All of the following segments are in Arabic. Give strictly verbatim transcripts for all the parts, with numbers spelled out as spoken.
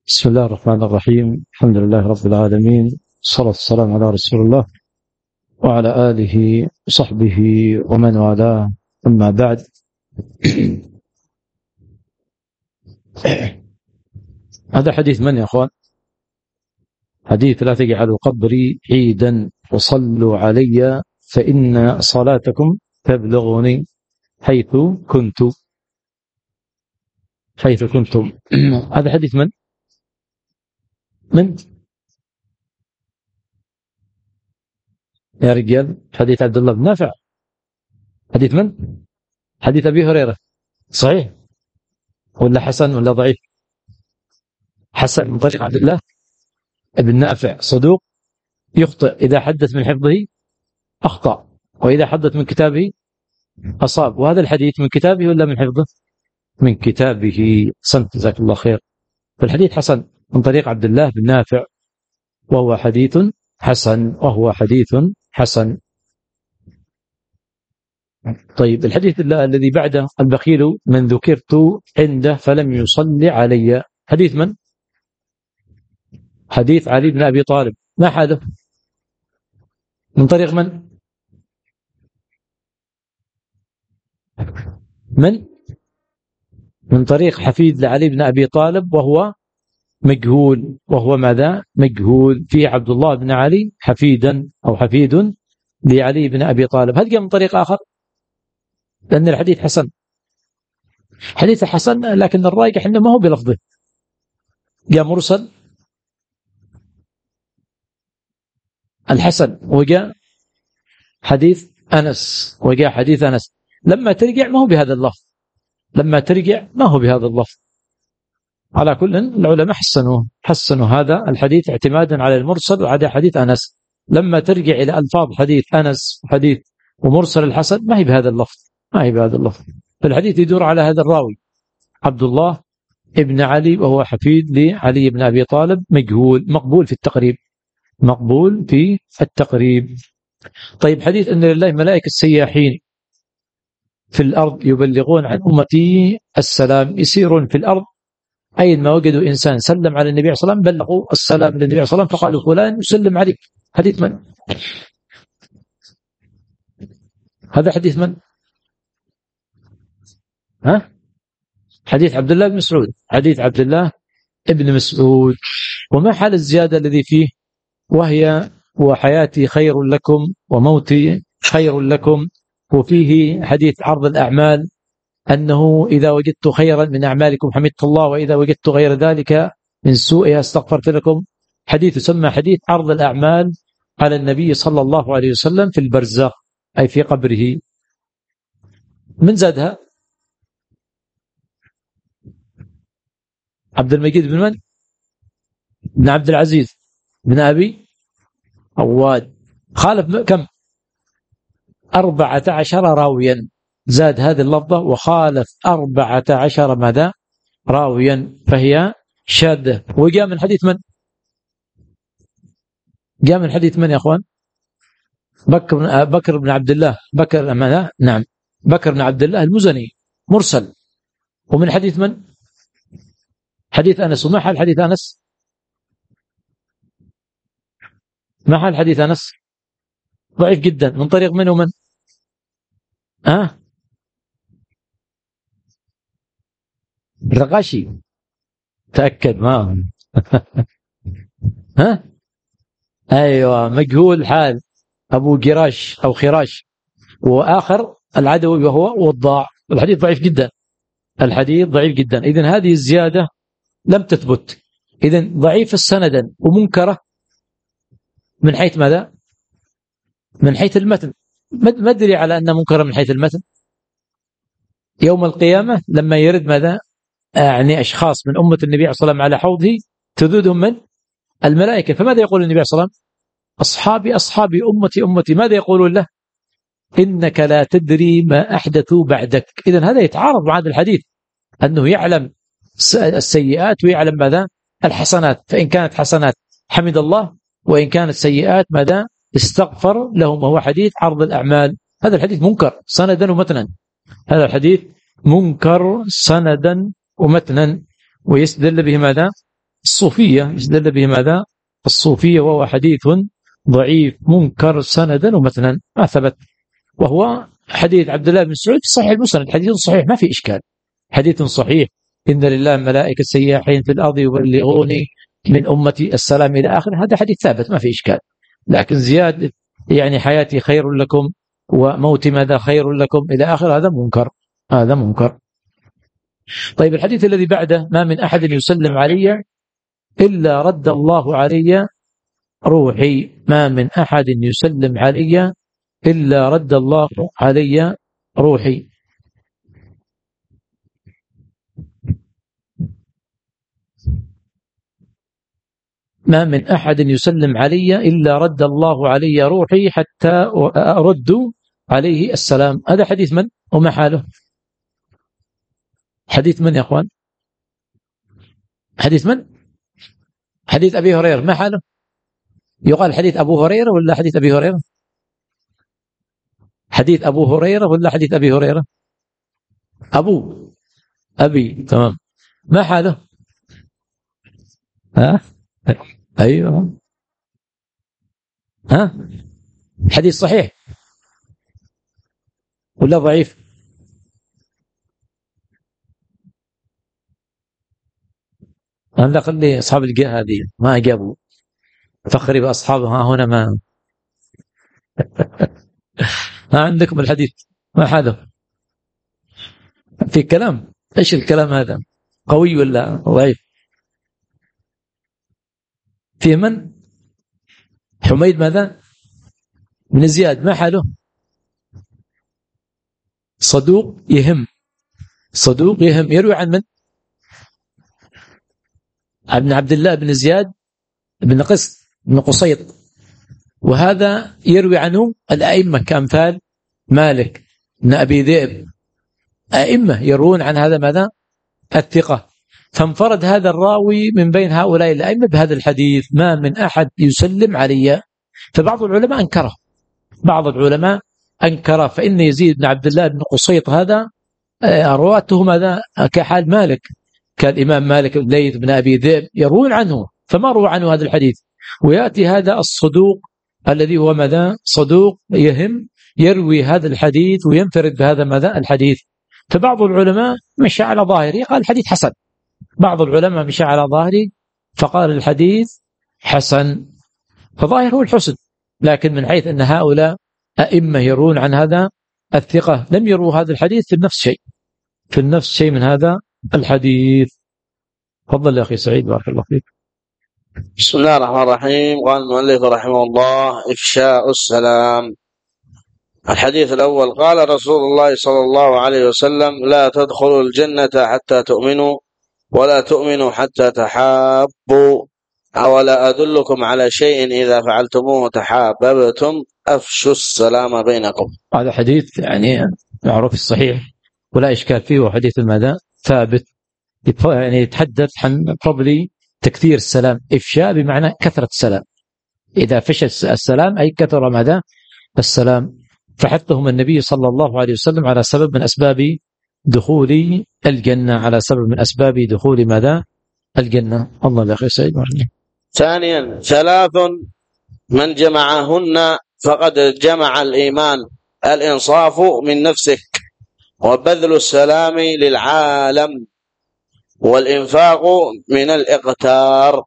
بسم الله الرحمن الرحيم. الحمد لله رب العالمين، والصلاة والسلام على رسول الله وعلى آله وصحبه ومن والاه، أما بعد. هذا حديث من يا أخوان؟ حديث لا تجعلوا قبري عيدا وصلوا علي فإن صلاتكم تبلغني حيث كنت حيث كنتم. هذا حديث من؟ من يا رجال؟ حديث عبد الله بن نافع. حديث من؟ حديث أبي هريرة. صحيح ولا حسن ولا ضعيف؟ حسن من طريق عبد الله بن نافع، صدوق يخطئ، إذا حدث من حفظه أخطأ، وإذا حدث من كتابه أصاب. وهذا الحديث من كتابه ولا من حفظه؟ من كتابه. سنت جزاك الله خير. فالحديث حسن من طريق عبد الله بن نافع، وهو حديث حسن وهو حديث حسن. طيب الحديث الذي بعده: البخيل من ذكرت عنده فلم يصلي علي. حديث من؟ حديث علي بن أبي طالب. ما حدث؟ من طريق من؟ من؟ من طريق حفيد لعلي بن أبي طالب، وهو مجهول. وهو ماذا؟ مجهول. فيه عبد الله بن علي حفيدا أو حفيد لعلي بن أبي طالب. هل جاء من طريق آخر؟ لأن الحديث حسن، حديث حسن، لكن الراجح أنه ما هو بلفظه، جاء مرسل الحسن، وجاء حديث أنس، وجاء حديث أنس. لما ترجع ما هو بهذا اللفظ، لما ترجع ما هو بهذا اللفظ. على كل العلماء حسنوا حسنوا هذا الحديث اعتمادا على المرسل وعلى حديث أنس. لما ترجع إلى ألفاظ حديث أنس وحديث ومرسل الحسن ما هي بهذا اللفظ، ما هي بهذا اللفظ. فالحديث يدور على هذا الراوي عبد الله ابن علي، وهو حفيد لعلي بن أبي طالب، مجهول، مقبول في التقريب، مقبول في التقريب. طيب حديث أن لله ملائكة السياحين في الأرض يبلغون عن أمتي السلام، يسيرون في الأرض أينما وجدوا إنسان سلم على النبي صلى الله عليه وسلم بلغوا السلام للنبي صلى الله عليه وسلم، فقالوا فلان يسلم عليك. حديث من؟ هذا حديث من؟ ها؟ حديث عبد الله بن مسعود، حديث عبد الله ابن مسعود. وما حال الزيادة الذي فيه؟ وهي وحياتي خير لكم وموتي خير لكم. وفيه حديث عرض الأعمال، أنه إذا وجدت خيرا من أعمالكم حمدت الله، وإذا وجدت غير ذلك من سوءها استغفرت لكم. حديث يسمى حديث عرض الأعمال على النبي صلى الله عليه وسلم في البرزخ، أي في قبره. من زادها؟ عبد المجيد بن من؟ بن عبد العزيز بن أبي عواد. خالف كم؟ أربعة عشر راويا. زاد هذه اللفظة وخالف أربعة عشر ماذا؟ راويا، فهي شاذة. وجاء من حديث من؟ جاء من حديث من يا أخوان؟ بكر بكر بن عبد الله بكر ماذا؟ نعم، بكر بن عبد الله المزني، مرسل. ومن حديث من؟ حديث أنس. وما حال حديث أنس؟ ما حال حديث أنس؟ ضعيف جدا. من طريق من ومن؟ ها؟ الرقاشي. تأكد ما ها؟ أيوة، مجهول حال، أبو جراش أو خراش. وآخر العدوي وهو وضاع. الحديث ضعيف جدا، الحديث ضعيف جدا. إذن هذه الزيادة لم تثبت، إذن ضعيف سندا ومنكرة من حيث ماذا؟ من حيث المتن. ما أدري على أن منكرة من حيث المتن. يوم القيامة لما يرد ماذا؟ يعني أشخاص من أمة النبي صلى الله عليه وسلم على حوضه تذودهم من؟ الملائكة. فماذا يقول النبي صلى الله عليه وسلم؟ أصحابي أصحابي أمتي أمتي. ماذا يقولون له؟ إنك لا تدري ما أحدثوا بعدك. إذن هذا يتعارض مع هذا الحديث، أنه يعلم السيئات ويعلم ماذا؟ الحسنات. فإن كانت حسنات حمد الله، وإن كانت سيئات ماذا؟ استغفر لهم. وهو حديث عرض الأعمال. هذا الحديث منكر سندا ومتنا، هذا الحديث منكر سندا ومتنا. ويستدل به ماذا؟ الصوفية استدل به ماذا؟ الصوفية، وهو حديث ضعيف منكر سندا ومتنا ما ثبت، وهو حديث عبد الله بن مسعود في صحيح المسند، حديث صحيح ما في إشكال، حديث صحيح: إن لله ملائكة سياحين في الأرض يبلغوني من أمتي السلام إلى آخر. هذا حديث ثابت ما في إشكال. لكن زيادة يعني حياتي خير لكم وموتي ماذا خير لكم إلى آخر، هذا منكر، هذا منكر. طيب الحديث الذي بعده: ما من أحد يسلم علي إلا رد الله علي روحي. ما من أحد يسلم علي إلا رد الله علي روحي. ما من أحد يسلم علي إلا رد الله علي روحي حتى أرد عليه السلام. هذا حديث من وما حاله؟ حديث من يا أخوان؟ حديث من؟ حديث أبي هريرة. ما حاله؟ يقال حديث أبو هريرة ولا حديث أبي هريرة؟ حديث أبو هريرة ولا حديث أبي هريرة؟ أبو أبي تمام. ما حاله؟ ها؟ أيوه. ها؟ حديث صحيح ولا ضعيف؟ أنا قال لي أصحاب الجهة هذه ما جابوا فخري بأصحابها هنا ما ما عندكم الحديث ما حاله في كلام. إيش الكلام هذا؟ قوي ولا ضعيف؟ في من؟ حميد ماذا؟ بن زياد. ما حاله؟ صدوق يهم، صدوق يهم. يروي عن من؟ ابن عبد الله بن زياد بن قسط بن قصيط، وهذا يروي عنه الأئمة كأمثال مالك بن أبي ذئب، أئمة يروون عن هذا ماذا؟ الثقة. فانفرد هذا الراوي من بين هؤلاء الأئمة بهذا الحديث: ما من أحد يسلم علي. فبعض العلماء أنكره، بعض العلماء أنكره، فإن يزيد بن عبد الله بن قصيط هذا رواته ماذا؟ كحال مالك، كالإمام مالك بن ليث بن أبي ذئب يروون عنه، فما روى عنه هذا الحديث. ويأتي هذا الصدوق الذي هو ماذا؟ صدوق يهم، يروي هذا الحديث وينفرد بهذا ماذا؟ الحديث. فبعض العلماء مشى على ظاهره قال الحديث حسن، بعض العلماء مشى على ظاهره فقال الحديث حسن، فظاهر هو الحسن. لكن من حيث أن هؤلاء أئمة يروون عن هذا الثقة لم يروا هذا الحديث في النفس شيء، في النفس شيء من هذا الحديث. تفضل يا أخي سعيد بارك الله فيك. بسم الله الرحمن الرحيم. قال المؤلف رحمه الله: إفشاء السلام. الحديث الأول: قال رسول الله صلى الله عليه وسلم: لا تدخلوا الجنة حتى تؤمنوا ولا تؤمنوا حتى تحابوا، أولا أدلكم على شيء إذا فعلتموه تحاببتم، أفشوا السلام بينكم. هذا حديث يعني معروف الصحيح ولا إشكال فيه، وحديث الماذا؟ ثابت، يعني يتحدث عن فضل تكثير السلام. إفشاء بمعنى كثرة السلام، إذا فشى السلام أي كثر ماذا؟ السلام. فحثهم النبي صلى الله عليه وسلم على سبب من أسباب دخول الجنة، على سبب من أسباب دخول ماذا؟ الجنة. الله يا أخي سيد. ثانيا: ثلاث من جمعهن فقد جمع الإيمان: الإنصاف من نفسك، وبذل السلام للعالم، والإنفاق من الإقتار.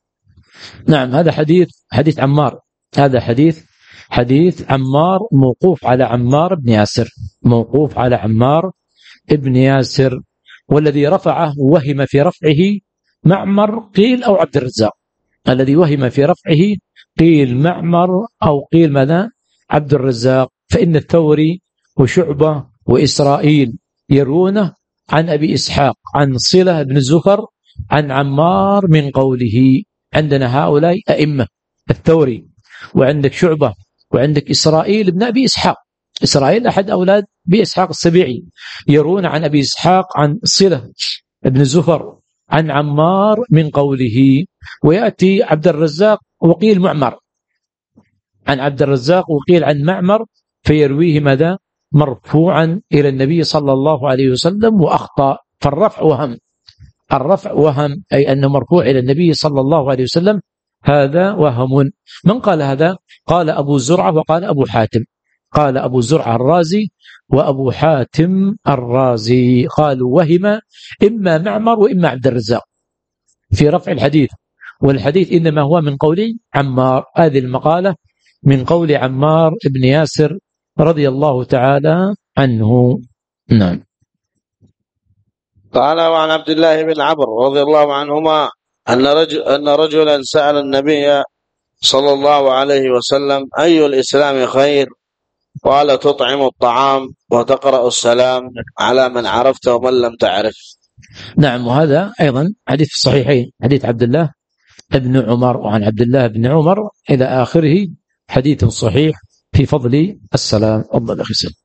نعم، هذا حديث حديث عمار، هذا حديث حديث عمار موقوف على عمار بن ياسر، موقوف على عمار بن ياسر، والذي رفعه وهم في رفعه معمر قيل أو عبد الرزاق، الذي وهم في رفعه قيل معمر أو قيل ماذا؟ عبد الرزاق. فإن الثوري وشعبة وإسرائيل يروونه عن أبي إسحاق عن صلة بن زفر عن عمار من قوله. عندنا هؤلاء أئمة، الثوري وعندك شعبة وعندك إسرائيل بن أبي إسحاق، إسرائيل أحد أولاد بإسحاق السبيعي، يرون عن أبي إسحاق عن صلة بن زفر عن عمار من قوله. ويأتي عبد الرزاق وقيل معمر، عن عبد الرزاق وقيل عن معمر، فيرويه ماذا؟ مرفوعا إلى النبي صلى الله عليه وسلم، وأخطأ، فالرفع وهم الرفع وهم، أي أنه مرفوع إلى النبي صلى الله عليه وسلم، هذا وهم. من قال هذا؟ قال أبو زرعة وقال أبو حاتم. قال أبو زرعة الرازي وأبو حاتم الرازي قالوا وهم إما معمر وإما عبد الرزاق في رفع الحديث، والحديث إنما هو من قول عمار. هذه المقالة من قول عمار بن ياسر رضي الله تعالى عنه. نعم. قال وعن عبد الله بن عمرو رضي الله عنهما أن رجل أن رجلا سأل النبي صلى الله عليه وسلم أي الإسلام خير؟ قال تطعم الطعام وتقرأ السلام على من عرفت ومن لم تعرف. نعم. وهذا أيضا حديث الصحيحين، حديث عبد الله بن عمر. وعن عبد الله بن عمر إلى آخره حديث صحيح في فضل السلام. أفضل أخي سلام.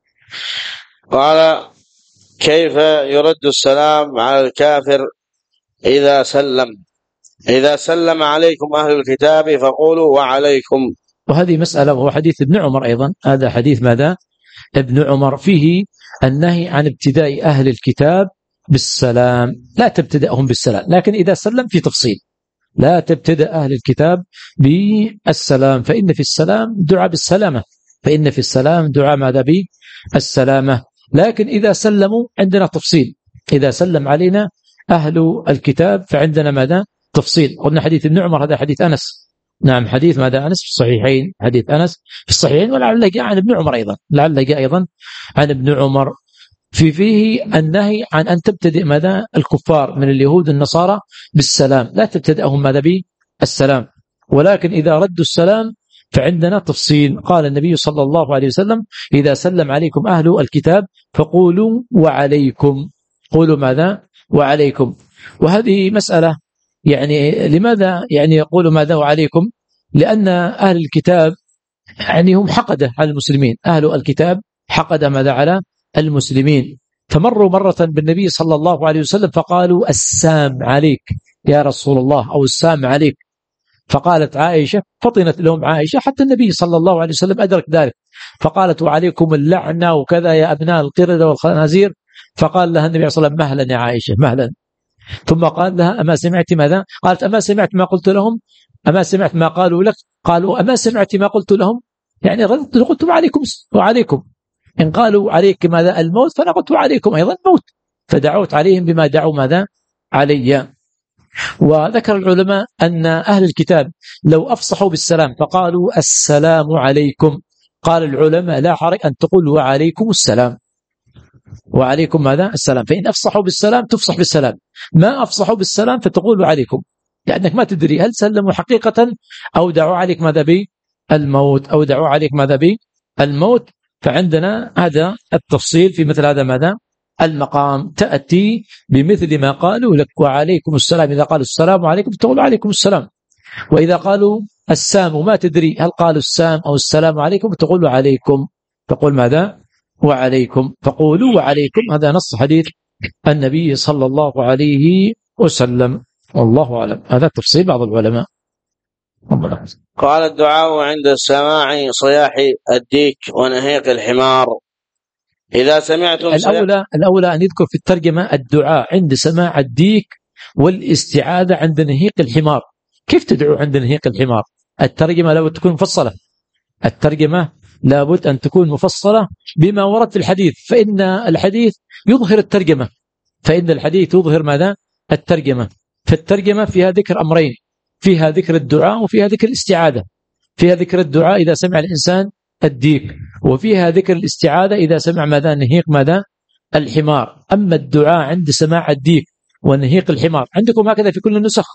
قال كيف يرد السلام على الكافر إذا سلم؟ إذا سلم عليكم أهل الكتاب فقولوا وعليكم. وهذه مسألة، وهو حديث ابن عمر أيضا. هذا حديث ماذا؟ ابن عمر، فيه النهي عن ابتداء أهل الكتاب بالسلام. لا تبتدأهم بالسلام، لكن إذا سلم في تفصيل. لا تبتدأ أهل الكتاب بالسلام، فإن في السلام دعاء بالسلامة، فإن في السلام دعاء ماذا؟ بالسلامة. لكن إذا سلموا عندنا تفصيل. إذا سلم علينا أهل الكتاب فعندنا ماذا؟ تفصيل. قلنا حديث ابن عمر هذا حديث أنس. نعم، حديث ماذا؟ أنس في الصحيحين. حديث أنس في الصحيحين، ولعل جاء عن ابن عمر أيضا، لعل جاء أيضا عن ابن عمر في فيه النهي عن أن تبتدئ ماذا؟ الكفار من اليهود النصارى بالسلام، لا تبتدأهم ماذا؟ بالسلام. ولكن إذا ردوا السلام فعندنا تفصيل. قال النبي صلى الله عليه وسلم إذا سلم عليكم أهل الكتاب فقولوا وعليكم. قولوا ماذا؟ وعليكم. وهذه مسألة، يعني لماذا يعني يقولوا ماذا وعليكم؟ لأن أهل الكتاب يعني هم حقدة على المسلمين. أهل الكتاب حقد ماذا؟ على المسلمين. فمروا مرة بالنبي صلى الله عليه وسلم فقالوا السام عليك يا رسول الله، أو السام عليك. فقالت عائشة، فطنت لهم عائشة حتى النبي صلى الله عليه وسلم أدرك ذلك، فقالت وعليكم اللعنة وكذا يا أبناء القردة والخنازير. فقال لها النبي صلى الله عليه وسلم مهلا يا عائشة، مهلا. ثم قال لها أما سمعت ماذا؟ قالت أما سمعت ما قلت لهم؟ أما سمعت ما قالوا لك؟ قالوا أما سمعت ما قلت لهم؟ يعني قلت وعليكم وعليكم. إن قالوا عليك ماذا؟ الموت، فأنا قلت وعليكم أيضا الموت. فدعوت عليهم بما دعوا ماذا؟ علي. وذكر العلماء أن أهل الكتاب لو أفصحوا بالسلام فقالوا السلام عليكم، قال العلماء لا حرج أن تقول وعليكم السلام، وعليكم ماذا؟ السلام. فإن أفصحوا بالسلام تفصح بالسلام، ما أفصحوا بالسلام فتقول وعليكم، لأنك ما تدري هل سلموا حقيقة أو دعوا عليك ماذا؟ بالموت، أو دعوا عليك ماذا؟ بالموت. فعندنا هذا التفصيل في مثل هذا ماذا؟ المقام. تأتي بمثل ما قالوا لك وعليكم السلام. إذا قالوا السلام عليكم تقول عليكم السلام، وإذا قالوا السام وما تدري هل قالوا السام أو السلام عليكم تقول عليكم، تقول ماذا؟ وعليكم. فقولوا وعليكم. هذا نص حديث النبي صلى الله عليه وسلم، والله أعلم. هذا تفصيل بعض العلماء. قال الدعاء عند سماع صياح الديك ونهيق الحمار. إذا سمعتم الأولى, الأولى أن يذكر في الترجمة الدعاء عند سماع الديك والاستعاذة عند نهيق الحمار. كيف تدعو عند نهيق الحمار؟ الترجمة لابد تكون مفصلة. الترجمة لابد أن تكون مفصلة بما ورد في الحديث، فإن الحديث يظهر الترجمة، فإن الحديث يظهر ماذا؟ الترجمة. فالترجمة فيها ذكر أمرين، فيها ذكر الدعاء وفيها ذكر الاستعاذة. فيها ذكر الدعاء إذا سمع الإنسان الديك، وفيها ذكر الاستعاذة إذا سمع ماذا؟ نهيق ماذا؟ الحمار. أما الدعاء عند سماع الديك ونهيق الحمار عندكم هكذا في كل النسخ،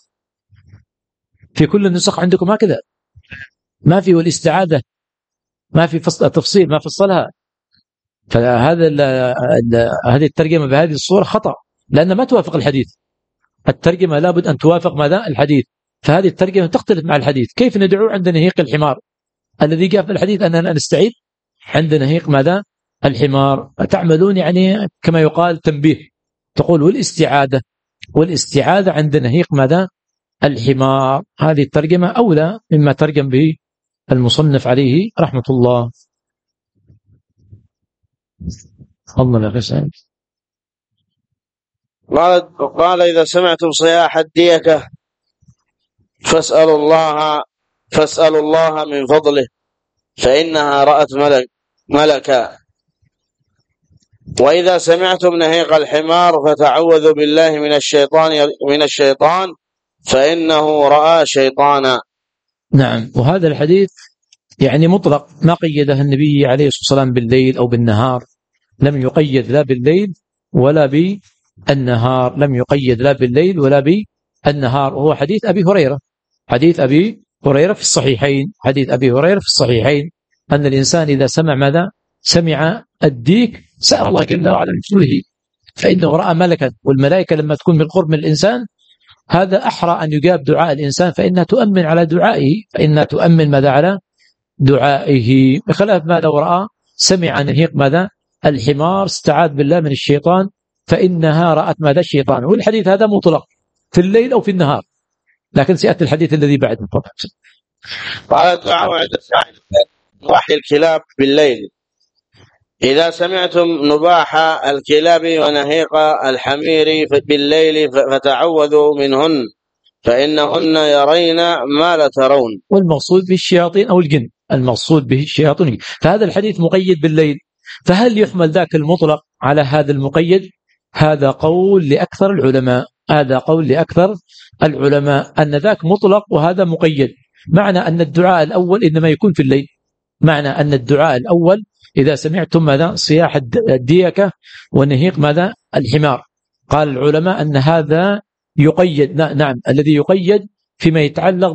في كل النسخ عندكم هكذا، ما في. والاستعاذة ما في فصل تفصيل، ما فصلها. فهذا هذه الترجمة بهذه الصورة خطأ، لأن ما توافق الحديث. الترجمة لابد أن توافق ماذا؟ الحديث. فهذه الترجمة تختلف مع الحديث. كيف ندعو عند نهيق الحمار؟ الذي جاء في الحديث أننا نستعيذ عند نهيق ماذا؟ الحمار. تعملون يعني كما يقال تنبيه، تقول والاستعاذة، والاستعاذة عند نهيق ماذا؟ الحمار. هذه الترجمة أولى مما ترجم به المصنف عليه رحمة الله. الله لا يسعد. قال, قال إذا سمعتم صياح الديكة فاسألوا الله فاسألوا الله من فضله فإنها رأت ملك ملكا، وإذا سمعتم نهيق الحمار فتعوذوا بالله من الشيطان من الشيطان فإنه رأى شيطانا. نعم. وهذا الحديث يعني مطلق، ما قيده النبي عليه الصلاة والسلام بالليل أو بالنهار، لم يقيد لا بالليل ولا بالنهار، لم يقيد لا بالليل ولا بالنهار. وهو حديث أبي هريرة، حديث أبي هريرة في الصحيحين، حديث أبي هريرة في الصحيحين أن الإنسان إذا سمع ماذا؟ سمع الديك سأل الله جل وعلا من فضله فإنه رأى ملكا، والملائكة لما تكون بالقرب من الإنسان هذا أحرى أن يجاب دعاء الإنسان، فإنها تؤمن على دعائه، فإنها تؤمن ماذا؟ على دعائه، بخلاف ما لو رأى سمع نهيق ماذا؟ الحمار استعاذ بالله من الشيطان فإنها رأت ماذا؟ الشيطان. والحديث هذا مطلق في الليل أو في النهار، لكن سيأتي الحديث الذي بعده. قال وحي الكلاب بالليل إذا سمعتم نباح الكلاب ونهيق الحمير بالليل فتعوذوا منهن فإنهن يرين ما لا ترون. والمقصود به الشياطين أو الجن، المقصود به الشياطين. فهذا الحديث مقيد بالليل، فهل يحمل ذاك المطلق على هذا المقيد؟ هذا قول لأكثر العلماء، هذا قول لأكثر العلماء أن ذاك مطلق وهذا مقيد، معنى أن الدعاء الأول إنما يكون في الليل، معنى أن الدعاء الأول إذا سمعتم ماذا؟ صياح الديكة ونهيق ماذا؟ الحمار. قال العلماء أن هذا يقيد، نعم الذي يقيد فيما يتعلق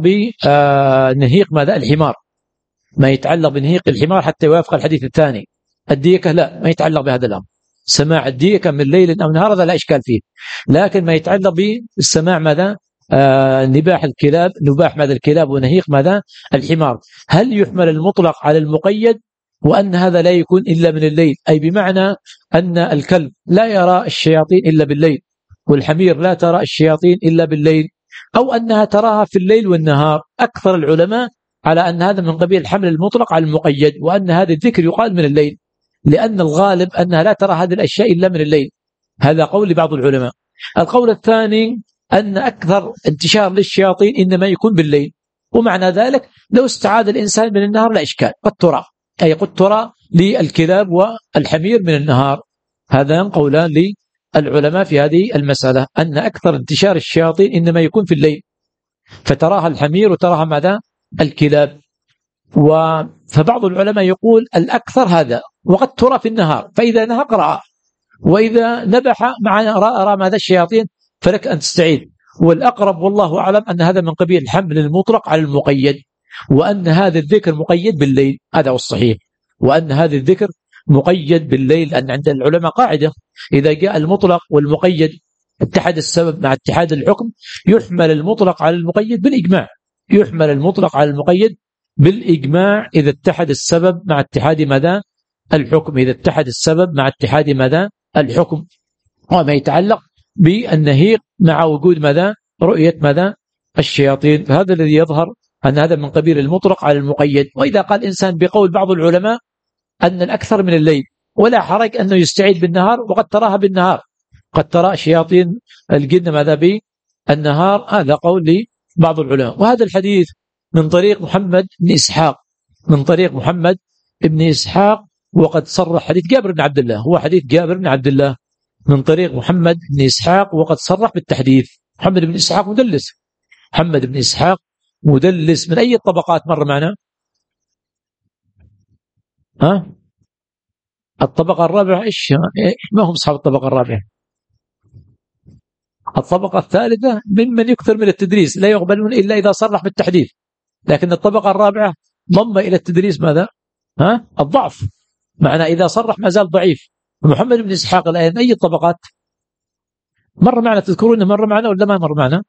بنهيق ماذا؟ الحمار، ما يتعلق بنهيق الحمار حتى يوافق الحديث الثاني. الديكة لا، ما يتعلق بهذا الأمر، سماع الديكة من ليل أو نهار هذا لا إشكال فيه، لكن ما يتعلق بالسماع ماذا؟ آه نباح الكلاب، نباح ماذا؟ الكلاب ونهيق ماذا؟ الحمار. هل يحمل المطلق على المقيد وأن هذا لا يكون إلا من الليل، أي بمعنى أن الكلب لا يرى الشياطين إلا بالليل والحمير لا ترى الشياطين إلا بالليل، أو أنها تراها في الليل والنهار؟ أكثر العلماء على أن هذا من قبيل حمل المطلق على المقيد، وأن هذا الذكر يقال من الليل، لأن الغالب أنها لا ترى هذه الأشياء إلا من الليل. هذا قول لبعض العلماء. القول الثاني أن أكثر انتشار للشياطين إنما يكون بالليل، ومعنى ذلك لو استعاذ الإنسان من النهار لا إشكال، قد ترى، أي قد ترى للكلاب والحمير من النهار. هذا قولان للعلماء في هذه المسألة، أن أكثر انتشار الشياطين إنما يكون في الليل، فتراها الحمير وتراها ماذا؟ الكلاب. و... فبعض العلماء يقول الأكثر هذا، وقد ترى في النهار، فإذا نهق رأى، وإذا نبح مع رأى, رأى ماذا؟ الشياطين، فلك أن تستعيذ. والأقرب والله أعلم أن هذا من قبيل الحمل المطلق على المقيد، وأن هذا الذكر مقيد بالليل، هذا هو الصحيح، وأن هذا الذكر مقيد بالليل، لأن عند العلماء قاعدة إذا جاء المطلق والمقيد اتحد السبب مع اتحاد الحكم يحمل المطلق على المقيد بالإجماع، يحمل المطلق على المقيد بالإجماع إذا اتحد السبب مع اتحاد ماذا؟ الحكم، إذا اتحد السبب مع اتحاد ماذا؟ الحكم. وما يتعلق بالنهيق مع وجود ماذا؟ رؤية ماذا؟ الشياطين. فهذا الذي يظهر أن هذا من قبيل المطلق على المقيد. وإذا قال الإنسان بقول بعض العلماء أن الأكثر من الليل، ولا حرج أنه يستعيد بالنهار، وقد تراها بالنهار، قد ترى شياطين الجن ماذا؟ بالنهار، هذا قول لبعض العلماء. وهذا الحديث من طريق محمد بن إسحاق، من طريق محمد بن إسحاق، وقد صرح حديث جابر بن عبد الله، هو حديث جابر بن عبد الله من طريق محمد بن إسحاق، وقد صرح بالتحديث. محمد بن إسحاق مدلس، محمد بن إسحاق مدلس من أي الطبقات مر معنا؟ ها؟ الطبقة الرابعة إيش؟ ما هم أصحاب الطبقة الرابعة؟ الطبقة الثالثة ممن يكثر من التدريس لا يقبلون إلا إذا صرح بالتحديث، لكن الطبقة الرابعة ضم إلى التدريس ماذا؟ ها؟ الضعف، معنى إذا صرح ما زال ضعيف. محمد بن إسحاق الآن أي الطبقات مر معنا؟ تذكرون مر معنا ولا ما مر معنا؟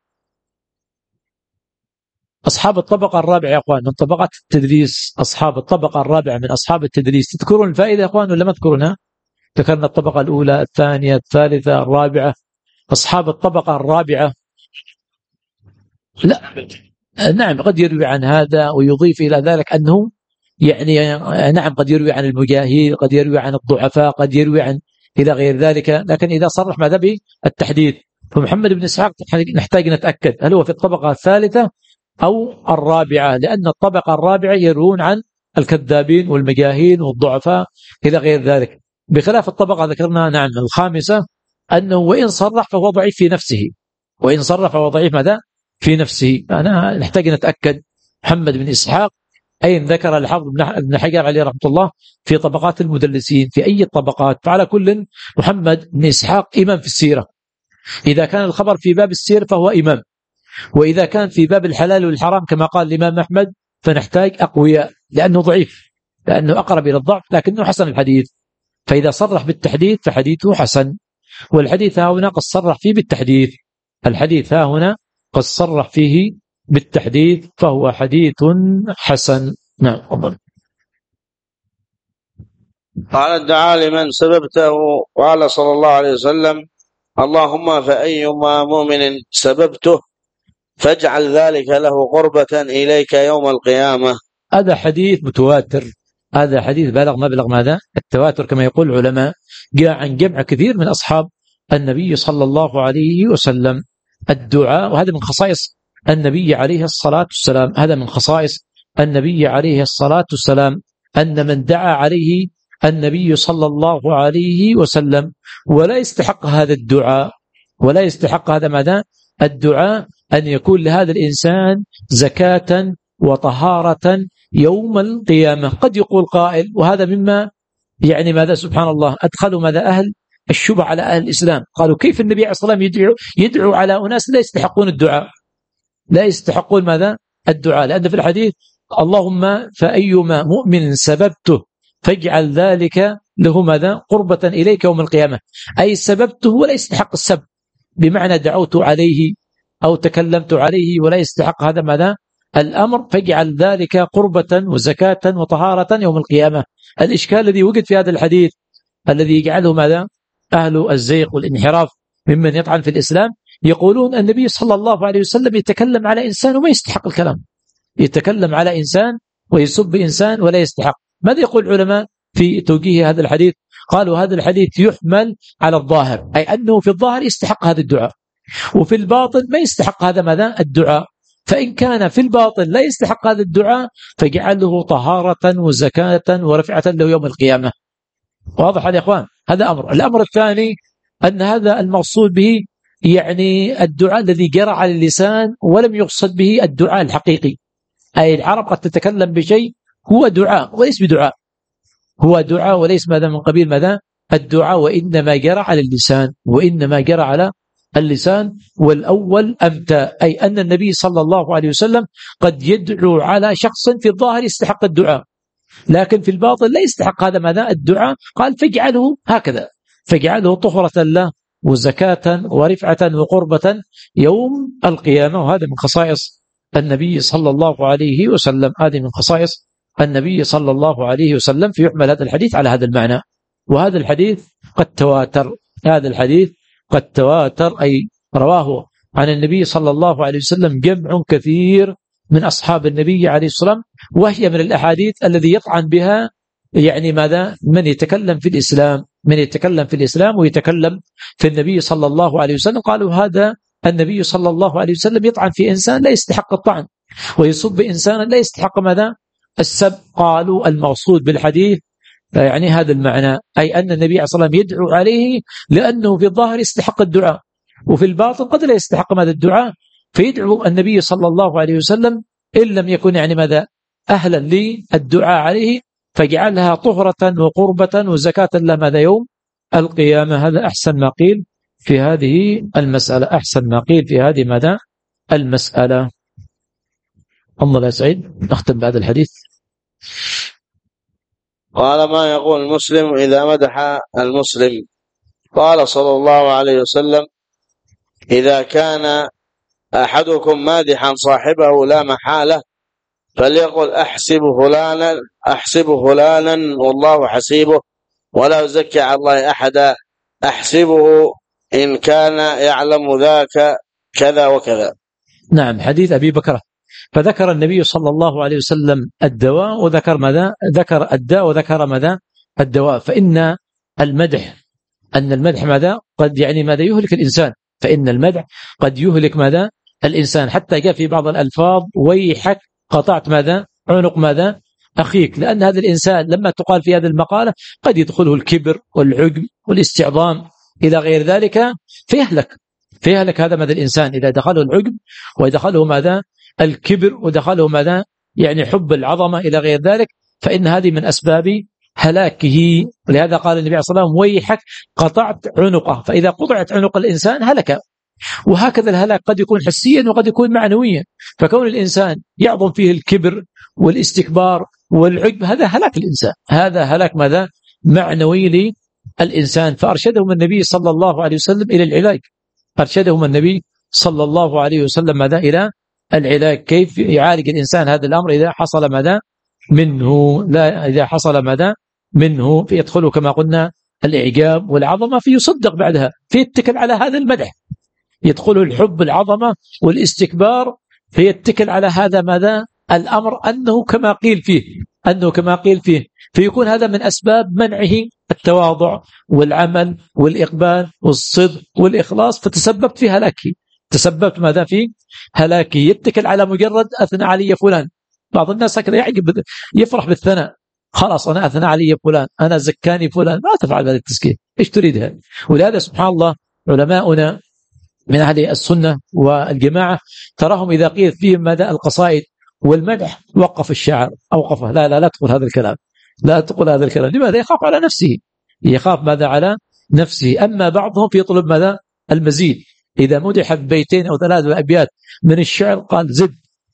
أصحاب الطبقة الرابعة يا أخوان من طبقات التدريس، أصحاب الطبقة الرابعة من أصحاب التدريس، تذكرون الفائدة يا أخوان ولا ما تذكرونها؟ ذكرنا الطبقة الأولى الثانية الثالثة الرابعة، أصحاب الطبقة الرابعة لا نعم قد يروي عن هذا ويضيف إلى ذلك أنه يعني نعم قد يروي عن المجاهيل، قد يروي عن الضعفاء، قد يروي عن إلى غير ذلك. لكن إذا صرح ماذا بالتحديد، فمحمد بن إسحاق نحتاج نتأكد هل هو في الطبقة الثالثة أو الرابعة، لأن الطبقة الرابعة يروون عن الكذابين والمجاهين والضعفاء إلى غير ذلك، بخلاف الطبقة ذكرنا نعم الخامسة أنه وإن صرح فهو ضعيف في نفسه، وإن صرح فهو ضعيف ماذا في نفسه. أنا نحتاج نتأكد محمد بن إسحاق أين ذكر الحافظ بن حجر عليه رحمة الله في طبقات المدلسين، في أي الطبقات. فعلى كل محمد بن إسحاق إمام في السيرة، إذا كان الخبر في باب السير فهو إمام، وإذا كان في باب الحلال والحرام كما قال الإمام أحمد فنحتاج أقوياء، لأنه ضعيف، لأنه أقرب إلى الضعف لكنه حسن الحديث. فإذا صرح بالتحديث فحديثه حسن، والحديث ها هنا قد صرح فيه بالتحديث، الحديث ها هنا قد صرح فيه بالتحديث فهو حديث حسن. نعم أفضل. قال الدعاء لمن سببته، قال صلى الله عليه وسلم اللهم فأيما مؤمن سببته فاجعل ذلك له قربة إليك يوم القيامة. هذا حديث متواتر، هذا حديث بلغ مبلغ ماذا التواتر كما يقول العلماء، جاء عن جمع كثير من أصحاب النبي صلى الله عليه وسلم. الدعاء، وهذا من خصائص النبي عليه الصلاة والسلام، هذا من خصائص النبي عليه الصلاة والسلام، أن من دعا عليه النبي صلى الله عليه وسلم ولا يستحق هذا الدعاء، ولا يستحق هذا ماذا الدعاء، أن يكون لهذا الإنسان زكاة وطهارة يوم القيامة. قد يقول قائل وهذا مما يعني ماذا سبحان الله أدخلوا ماذا أهل الشبه على أهل الإسلام، قالوا كيف النبي عليه الصلاة والسلام يدعو, يدعو على أناس لا يستحقون الدعاء، لا يستحقون ماذا الدعاء، لأن في الحديث اللهم فأيما مؤمن سببته فاجعل ذلك له ماذا قربة إليك يوم القيامة، أي سببته ولا يستحق السبب، بمعنى دعوت عليه أو تكلمت عليه ولا يستحق هذا ماذا الأمر، فاجعل ذلك قربة وزكاة وطهارة يوم القيامة. الإشكال الذي وجد في هذا الحديث الذي يجعله ماذا أهل الزيغ والانحراف ممن يطعن في الإسلام، يقولون النبي صلى الله عليه وسلم يتكلم على إنسان وما يستحق الكلام، يتكلم على إنسان ويسب إنسان ولا يستحق. ماذا يقول العلماء في توجيه هذا الحديث؟ قالوا هذا الحديث يحمل على الظاهر، أي أنه في الظاهر يستحق هذا الدعاء، وفي الباطن ما يستحق هذا ماذا الدعاء. فإن كان في الباطن لا يستحق هذا الدعاء فجعله طهارة وزكاة ورفعة له يوم القيامة. واضح يا إخوان؟ هذا أمر. الأمر الثاني أن هذا المقصود به يعني الدعاء الذي جرى على اللسان ولم يقصد به الدعاء الحقيقي، أي العرب قد تتكلم بشيء هو دعاء وليس بدعاء، هو دعاء وليس ماذا من قبيل ماذا الدعاء، وإنما جرى على اللسان، وإنما جرى على اللسان. والأول أمتى، أي أن النبي صلى الله عليه وسلم قد يدعو على شخص في الظاهر يستحق الدعاء لكن في الباطن لا يستحق هذا ماذا الدعاء، قال فاجعله هكذا، فاجعله طهرة له وزكاة ورفعة وقربة يوم القيامة. وهذا من خصائص النبي صلى الله عليه وسلم، هذه من خصائص النبي صلى الله عليه وسلم، فيحمل هذا الحديث على هذا المعنى. وهذا الحديث قد تواتر، هذا الحديث قد تواتر، أي رواه عن النبي صلى الله عليه وسلم جمع كثير من أصحاب النبي عليه الصلاة والسلام، وهي من الأحاديث الذي يطعن بها يعني ماذا من يتكلم في الإسلام، من يتكلم في الإسلام ويتكلم في النبي صلى الله عليه وسلم، قالوا هذا النبي صلى الله عليه وسلم يطعن في إنسان لا يستحق الطعن ويصب إنسانا لا يستحق ماذا السب. قالوا المقصود بالحديث يعني هذا المعنى، أي أن النبي عليه الصلاة والسلام يدعو عليه لأنه في الظاهر يستحق الدعاء وفي الباطن قد لا يستحق ماذا الدعاء، فيدعو النبي صلى الله عليه وسلم إن لم يكن يعني ماذا أهلا للدعاء عليه، فجعلها طهرة وقربة وزكاة له ماذا يوم القيامة. هذا أحسن ما قيل في هذه المسألة، أحسن ما قيل في هذه ماذا المسألة. الله يا سعيد نختم بهذا الحديث. قال ما يقول المسلم إذا مدح المسلم؟ قال صلى الله عليه وسلم إذا كان أحدكم مادحا صاحبه لا محالة فليقل أحسب فلانا أحسب فلانا والله حسيبه ولا يزكي على الله أحدا، أحسبه إن كان يعلم ذاك كذا وكذا. نعم، حديث أبي بكر. فذكر النبي صلى الله عليه وسلم الدواء وذكر ماذا ذكر الداء وذكر ماذا الدواء. فإن المدح أن المدح ماذا قد يعني ماذا يهلك الإنسان، فإن المدح قد يهلك ماذا الإنسان، حتى جاء في بعض الألفاظ ويحك قطعت ماذا عنق ماذا أخيك، لأن هذا الإنسان لما تقال في هذه المقالة قد يدخله الكبر والعجب والاستعظام إلى غير ذلك فيهلك فيهلك هذا ماذا الإنسان إذا دخله العجب ودخله ماذا الكبر ودخله ماذا يعني حب العظمة إلى غير ذلك، فإن هذه من أسباب هلاكه. ولهذا قال النبي عليه الصلاة والسلام ويحك قطعت عنقه، فإذا قطعت عنق الإنسان هلك. وهكذا الهلاك قد يكون حسيا وقد يكون معنويا، فكون الإنسان يعظم فيه الكبر والاستكبار والعجب هذا هلاك الإنسان، هذا هلاك ماذا معنوي للإنسان. فأرشدهم النبي صلى الله عليه وسلم إلى العلاج، أرشدهم النبي صلى الله عليه وسلم ماذا إلى العلاج، كيف يعالج الإنسان هذا الأمر إذا حصل ماذا منه، لا إذا حصل ماذا منه فيدخله كما قلنا الإعجاب والعظمة فيصدق بعدها فيتكل على هذا المدح، يدخله الحب العظمة والاستكبار فيتكل على هذا ماذا الأمر أنه كما قيل فيه أنه كما قيل فيه فيكون هذا من أسباب منعه التواضع والعمل والإقبال والصدق والإخلاص، فتسببت في هلاكه، تسببت ماذا في هلاكه. يتكل على مجرد أثنى علي فلان، بعض الناس هكذا يعجب يفرح بالثناء، خلاص أنا أثنى علي فلان أنا زكاني فلان، ما تفعل هذا التزكية، إيش تريدها؟ ولهذا سبحان الله علماؤنا من أهل السنة والجماعة تراهم إذا قيل فيهم ماذا القصائد والمدح وقف الشعر أوقفه، لا لا لا تقول هذا الكلام، لا تقول هذا الكلام. لماذا؟ يخاف على نفسه، يخاف ماذا على نفسه. أما بعضهم يطلب ماذا المزيد، إذا مدح ببيتين أو ثلاثة أبيات من الشعر قال زد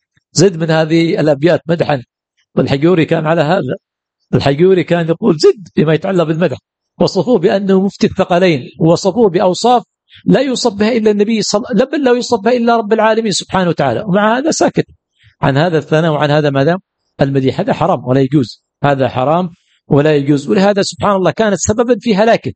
زد من هذه الأبيات مدحا. والحجوري كان على هذا، الحجوري كان يقول زد بما يتعلق بالمدح، وصفوه بأنه مفتي الثقلين، وصفوه بأوصاف لا يوصف بها إلا النبي صلى الله عليه وسلم، لا يوصف بها إلا رب العالمين سبحانه وتعالى، ومع هذا ساكت عن هذا الثناء وعن هذا ماذا المديح. هذا حرام ولا يجوز، هذا حرام ولا يجوز. ولهذا سبحان الله كانت سببا في هلاكه،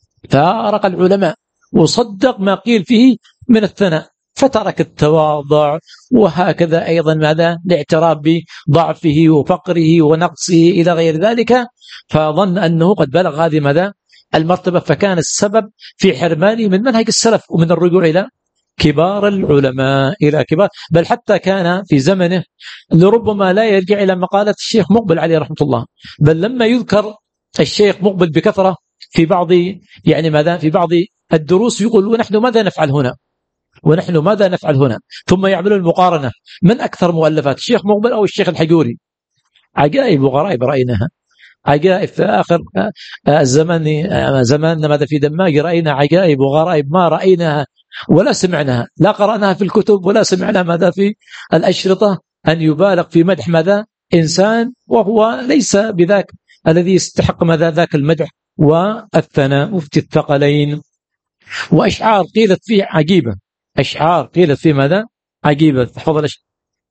فأرق العلماء وصدق ما قيل فيه من الثناء فترك التواضع، وهكذا أيضا ماذا الاعتراف بضعفه وفقره ونقصه إلى غير ذلك، فظن أنه قد بلغ هذه ماذا المرتبة، فكان السبب في حرمانه من منهج السلف ومن الرجوع إلى كبار العلماء، إلى كبار، بل حتى كان في زمنه لربما لا يرجع إلى مقالة الشيخ مقبل عليه رحمة الله، بل لما يذكر الشيخ مقبل بكثرة في بعض يعني ماذا في بعض الدروس يقول ونحن ماذا نفعل هنا ونحن ماذا نفعل هنا، ثم يعملون المقارنة من أكثر مؤلفات الشيخ مقبل أو الشيخ الحجوري. عجائب وغرائب رأيناها، عجائب في آخر الزمان زماننا ماذا في دماغ رأينا عجائب وغرائب ما رأيناها ولا سمعناها، لا قرأناها في الكتب ولا سمعنا ماذا في الأشرطة، أن يبالغ في مدح ماذا إنسان وهو ليس بذاك الذي يستحق ماذا ذاك المدح والثناء. مفتي الثقلين، وأشعار قيلت فيه عجيبة، أشعار قيلت فيه ماذا عجيبة. تحفظ الأشعار.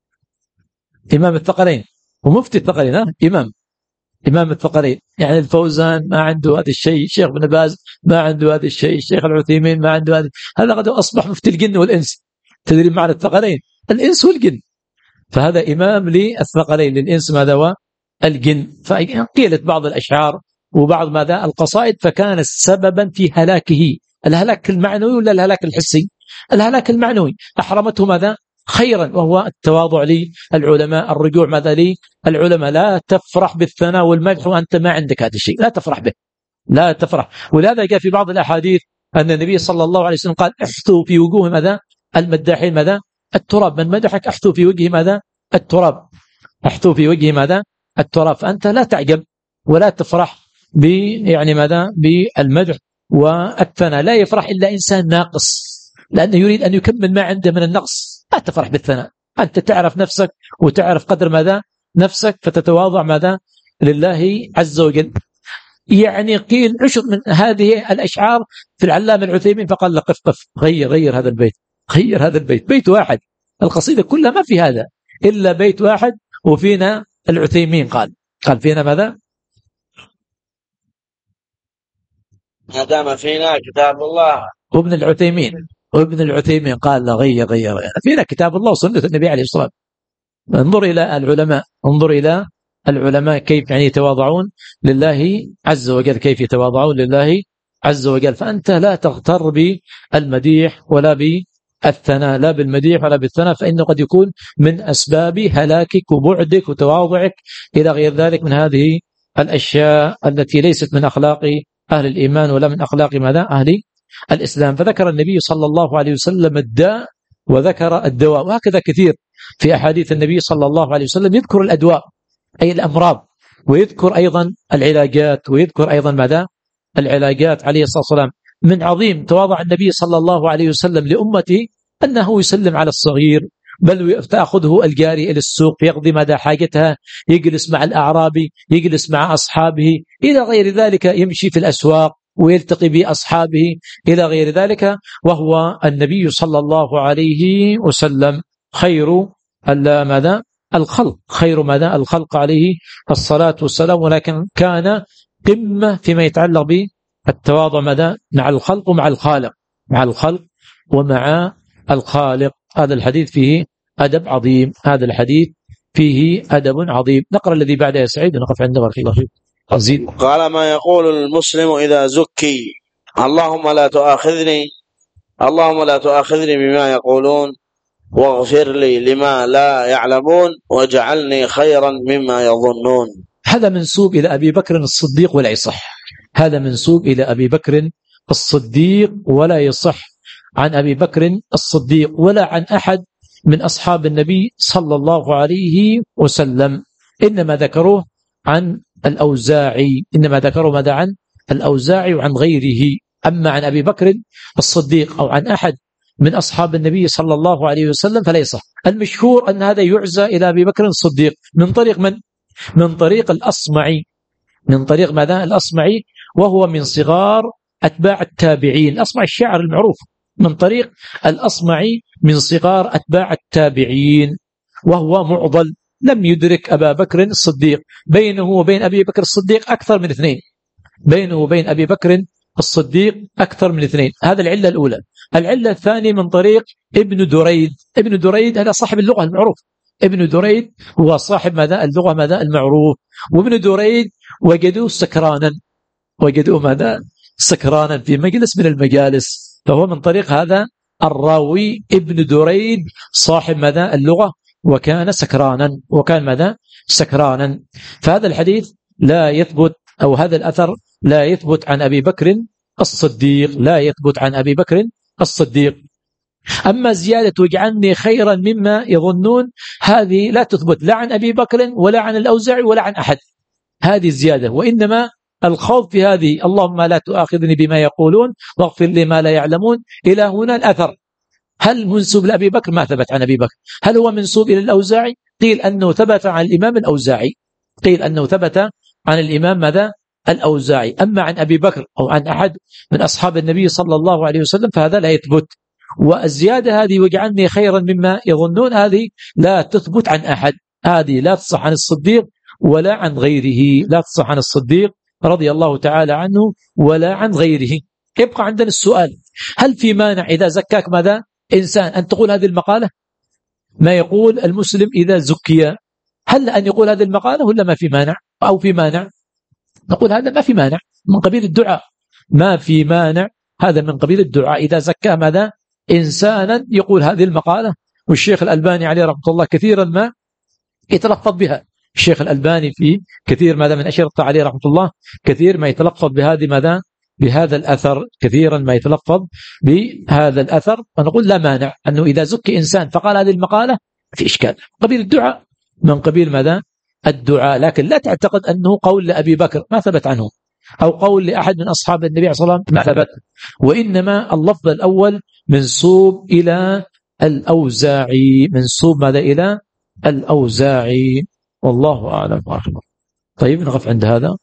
إمام الثقلين ومفتي الثقلين، ها إمام إمام الثقلين، يعني الفوزان ما عنده هذا الشيء، الشيخ بن باز ما عنده هذا الشيء، الشيخ العثيمين ما عنده هذا، هذا قد أصبح مفتي الجن والإنس. تدري معنى الثقلين؟ الإنس والجن، فهذا إمام للثقلين للإنس ماذا والجن. فقيلت بعض الأشعار وبعض ماذا القصائد فكانت سببا في هلاكه. الهلاك المعنوي ولا الهلاك الحسي؟ الهلاك المعنوي أحرمته ماذا خيرا، وهو التواضع للعلماء، الرجوع ماذا للعلماء. لا تفرح بالثناء والمدح وأنت ما عندك هذا الشيء، لا تفرح به، لا تفرح. ولهذا جاء في بعض الأحاديث أن النبي صلى الله عليه وسلم قال احثوا في وجوه ماذا المداحين ماذا التراب، من مدحك احثوا في وجهه ماذا التراب، احثوا في وجهه ماذا التراب. فأنت لا تعجب ولا تفرح ب يعني ماذا بالمدح والثناء. لا يفرح إلا إنسان ناقص، لأنه يريد أن يكمل ما عنده من النقص. لا تفرح بالثناء، أنت تعرف نفسك وتعرف قدر ماذا نفسك، فتتواضع ماذا لله عز وجل. يعني قيل عشر من هذه الأشعار في العلامة العثيمين، فقال لقف قف غير غير هذا البيت، غير هذا البيت، بيت واحد، القصيدة كلها ما في هذا إلا بيت واحد، وفينا العثيمين قال قال فينا ماذا ما دام فينا كتاب الله وابن العثيمين، وابن العثيمين قال لا غير غير فينا كتاب الله وسنة النبي عليه الصلاة والسلام. انظر إلى العلماء، انظر إلى العلماء كيف يعني يتواضعون لله عز وجل، كيف يتواضعون لله عز وجل. فأنت لا تغتر بالمديح ولا بالثناء، لا بالمديح ولا بالثناء، فإنه قد يكون من أسباب هلاكك وبعدك وتواضعك إلى غير ذلك من هذه الأشياء التي ليست من أخلاق أهل الإيمان ولا من أخلاق ماذا أهل الإسلام. فذكر النبي صلى الله عليه وسلم الداء وذكر الدواء، وهكذا كثير في أحاديث النبي صلى الله عليه وسلم يذكر الأدواء أي الأمراض، ويذكر أيضا العلاجات، ويذكر أيضا ماذا العلاجات عليه الصلاة والسلام. من عظيم تواضع النبي صلى الله عليه وسلم لأمته أنه يسلم على الصغير، بل تأخذه الجاري إلى السوق يقضي مدى حاجتها، يجلس مع الأعرابي، يجلس مع أصحابه إلى غير ذلك، يمشي في الأسواق ويلتقي بأصحابه إلى غير ذلك. وهو النبي صلى الله عليه وسلم خير ماذا الخلق، خير ماذا الخلق عليه الصلاة والسلام، ولكن كان قمة فيما يتعلق بالتواضع ماذا مع الخلق ومع الخالق، مع الخلق ومع الخالق. هذا الحديث فيه أدب عظيم، هذا الحديث فيه أدب عظيم. نقرأ الذي بعده يا سعيد ونقف عند بارك الله فيك. أزيد. قال ما يقول المسلم إذا زكي: اللهم لا تؤاخذني اللهم لا تؤاخذني بما يقولون، واغفر لي لما لا يعلمون، واجعلني خيرا مما يظنون. هذا منسوب إلى أبي بكر الصديق ولا يصح، هذا منسوب إلى أبي بكر الصديق ولا يصح عن أبي بكر الصديق ولا عن أحد من أصحاب النبي صلى الله عليه وسلم، إنما ذكروه عن الأوزاعي، إنما ذكروا ماذا عن الأوزاعي وعن غيره. أما عن أبي بكر الصديق أو عن أحد من أصحاب النبي صلى الله عليه وسلم فلا يصح. المشهور أن هذا يعزى إلى أبي بكر الصديق من طريق من؟ من طريق الأصمعي، من طريق ماذا الأصمعي، وهو من صغار أتباع التابعين، الأصمعي الشاعر المعروف، من طريق الأصمعي من صغار أتباع التابعين، وهو معضل لم يدرك أبا بكر الصديق، بينه وبين أبي بكر الصديق أكثر من اثنين، بينه وبين أبي بكر الصديق أكثر من اثنين. هذا العلة الأولى. العلة الثانية من طريق ابن دريد، ابن دريد هذا صاحب اللغة المعروف، ابن دريد هو صاحب ماذا اللغة ماذا المعروف، وابن دريد وجدوه سكرانا، وجدوه ماذا سكرانا في مجلس من المجالس، فهو من طريق هذا الراوي ابن دريد صاحب ماذا اللغة، وكان سكرانا، وكان ماذا سكرانا. فهذا الحديث لا يثبت، أو هذا الأثر لا يثبت عن أبي بكر الصديق، لا يثبت عن أبي بكر الصديق. أما زيادة واجعلني خيرا مما يظنون هذه لا تثبت لا عن أبي بكر ولا عن الأوزاعي ولا عن أحد، هذه الزيادة. وإنما الخوف في هذه اللهم لا تؤاخذني بما يقولون واغفر لي ما لا يعلمون، إلى هنا الأثر هل منسوب لأبي بكر؟ ما ثبت عن أبي بكر. هل هو منسوب إلى الأوزاعي؟ قيل أنه ثبت عن الإمام الأوزاعي، قيل أنه ثبت عن الإمام ماذا الأوزاعي. أما عن أبي بكر أو عن أحد من أصحاب النبي صلى الله عليه وسلم فهذا لا يثبت. والزيادة هذه واجعلني خيرا مما يظنون هذه لا تثبت عن أحد، هذه لا تصح عن الصديق ولا عن غيره، لا تصح عن الصديق رضي الله تعالى عنه ولا عن غيره. يبقى عندنا السؤال: هل في مانع إذا زكاك ماذا إنسان أن تقول هذه المقالة؟ ما يقول المسلم إذا زكي، هل أن يقول هذه المقالة ولا ما في مانع؟ أو في مانع؟ نقول هذا ما في مانع، من قبيل الدعاء، ما في مانع، هذا من قبيل الدعاء. إذا زكى ماذا إنسانا يقول هذه المقالة، والشيخ الألباني عليه رحمة الله كثيرا ما يتلفظ بها، الشيخ الألباني في كثير ماذا من أشرطة عليه رحمة الله كثير ما يتلفظ بهذه ماذا بهذا الأثر، كثيرا ما يتلفظ بهذا الأثر. ونقول لا مانع أنه إذا زكي إنسان فقال هذه المقالة في إشكال، قبيل الدعاء، من قبيل ماذا الدعاء. لكن لا تعتقد أنه قول لأبي بكر ما ثبت عنه، أو قول لأحد من أصحاب النبي صلى الله عليه وسلم ما ثبت، وإنما اللفظ الأول منسوب إلى الأوزاعي، منسوب ماذا إلى الأوزاعي، والله أعلم. طيب نقف عند هذا.